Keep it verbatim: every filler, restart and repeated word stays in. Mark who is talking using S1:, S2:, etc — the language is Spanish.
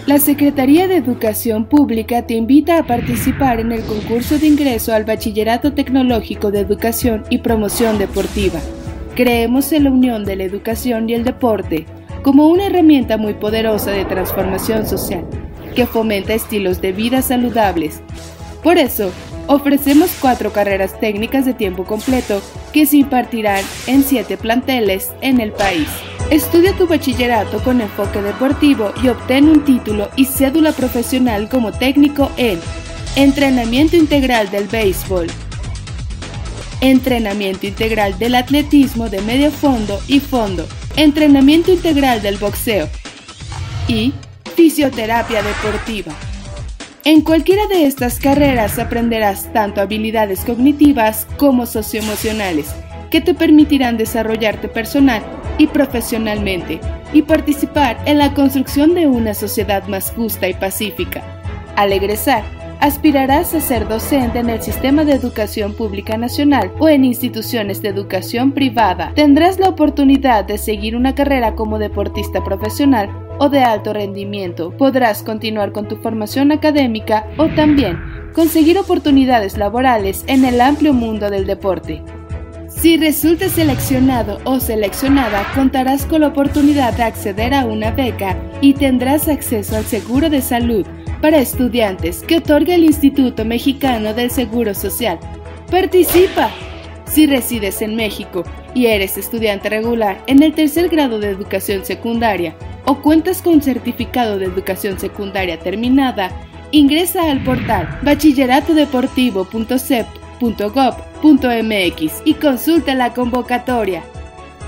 S1: La Secretaría de Educación Pública te invita a participar en el concurso de ingreso al Bachillerato Tecnológico de Educación y Promoción Deportiva. Creemos en la unión de la educación y el deporte como una herramienta muy poderosa de transformación social, que fomenta estilos de vida saludables. Por eso, ofrecemos cuatro carreras técnicas de tiempo completo que se impartirán en siete planteles en el país. Estudia tu bachillerato con enfoque deportivo y obtén un título y cédula profesional como técnico en entrenamiento integral del béisbol, entrenamiento integral del atletismo de medio fondo y fondo, entrenamiento integral del boxeo y fisioterapia deportiva. En cualquiera de estas carreras aprenderás tanto habilidades cognitivas como socioemocionales que te permitirán desarrollarte personal y profesionalmente y participar en la construcción de una sociedad más justa y pacífica. Al egresar, aspirarás a ser docente en el Sistema de Educación Pública Nacional o en instituciones de educación privada. Tendrás la oportunidad de seguir una carrera como deportista profesional o de alto rendimiento. Podrás continuar con tu formación académica o también conseguir oportunidades laborales en el amplio mundo del deporte. Si resultas seleccionado o seleccionada, contarás con la oportunidad de acceder a una beca y tendrás acceso al seguro de salud para estudiantes que otorga el Instituto Mexicano del Seguro Social. ¡Participa! Si resides en México y eres estudiante regular en el tercer grado de educación secundaria o cuentas con certificado de educación secundaria terminada, ingresa al portal bachillerato deportivo punto c e p punto gob punto m x y consulta la convocatoria.